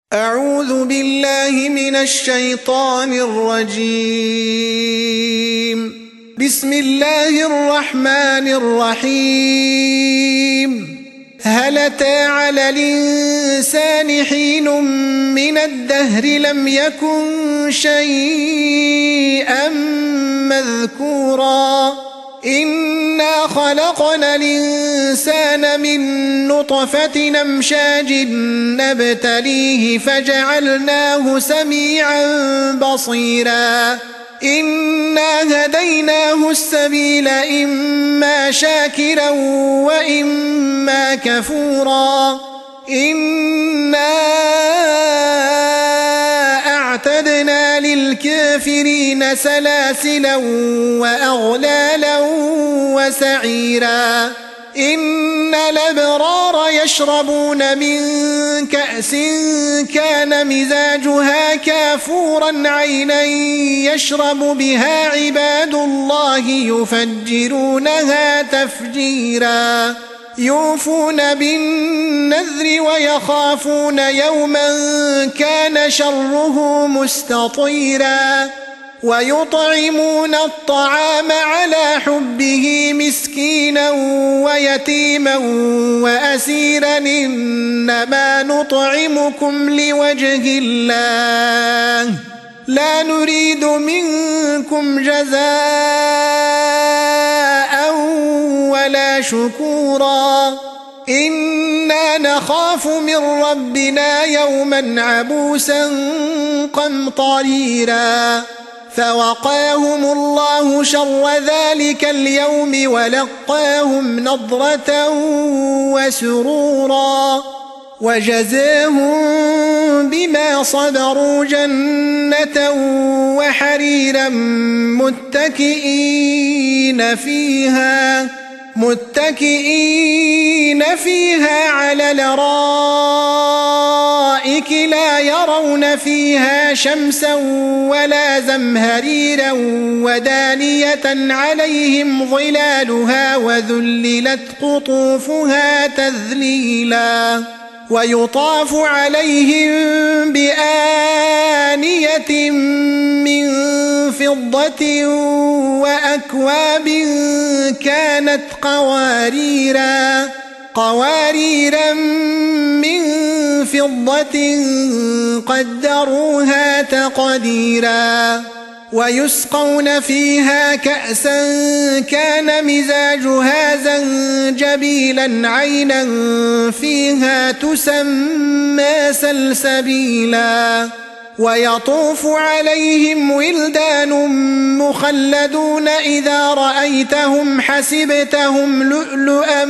أعوذ بالله من الشيطان الرجيم. بسم الله الرحمن الرحيم. هل أتى على الإنسان حين من الدهر لم يكن شيئا مذكورا إنا خلقنا الإنسان من نطفة أمشاج نبتليه فجعلناه سميعا بصيرا إنا هديناه السبيل إما شاكرا وإما كفورا إنا أعتدنا للكافرين سلاسلا وأغلالا وسعيرا إن الأبرار يشربون من كأس كان مزاجها كافورا عينا يشرب بها عباد الله يفجرونها تفجيرا يوفون بالنذر ويخافون يوما كان شره مستطيرا ويطعمون الطعام على حبه مسكينا ويتيما وأسيرا إنما نطعمكم لوجه الله لا نريد منكم جزاء ولا شكورا إنا نخاف من ربنا يوما عبوسا قمطريرا فوقاهم الله شر ذلك اليوم ولقاهم نضرة وسرورا وجزاهم بما صبروا جنة وحريرا متكئين فيها على الأرائك لا يرون فيها شمسا ولا زمهريرا ودانية عليهم ظلالها وذللت قطوفها تذليلا ويطاف عليهم بآنية من فضة وأكواب كانت قواريرا من فضة قدروها تقديرا ويسقون فيها كأسا كان مزاجها زنجبيلا عينا فيها تسمى سلسبيلا ويطوف عليهم ولدان مخلدون إذا رأيتهم حسبتهم لؤلؤا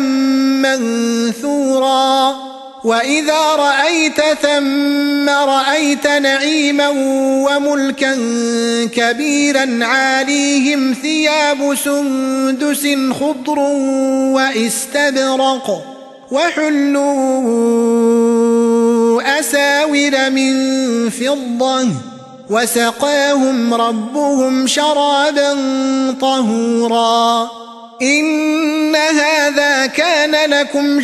منثورا وإذا رأيت ثم رأيت نعيما وملكا كبيرا عاليهم ثياب سندس خضر واستبرق وحلوا أساور من فضة وسقاهم ربهم شرابا طهورا إن هذا كان لكم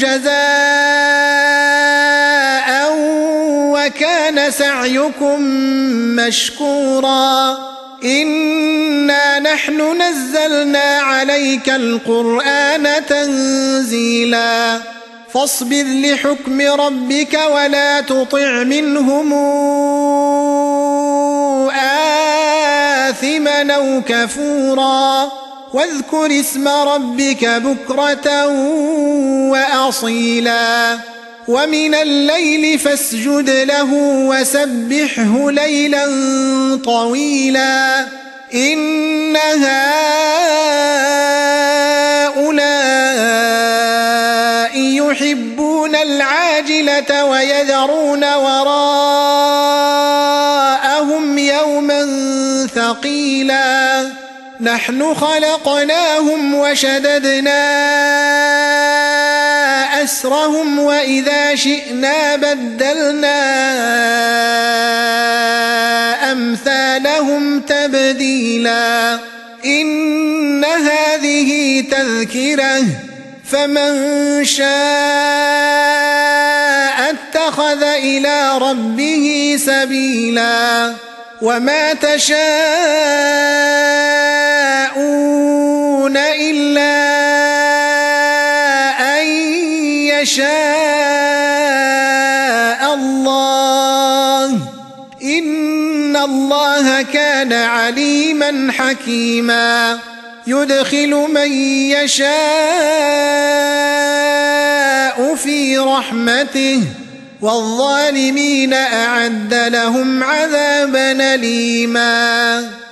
جزاء وكان سعيكم مشكورا إنا نحن نزلنا عليك القرآن تنزيلا فاصبر لحكم ربك ولا تطع منهم آثما أو كفورا واذكر اسم ربك بكرة وأصيلا ومن الليل فاسجد له وسبحه ليلا طويلا إن هؤلاء يحبون العاجلة ويذرون وراءهم يوما ثقيلا نحن خلقناهم وشددنا أسرهم وإذا شئنا بدلنا أمثالهم تبديلا إن هذه تذكرة فمن شاء اتخذ إلى ربه سبيلا وما تشاءون إلا أن يشاء الله إن الله كان عليما حكيما يدخل من يشاء في رحمته والظالمين أعد لهم عذابا أليما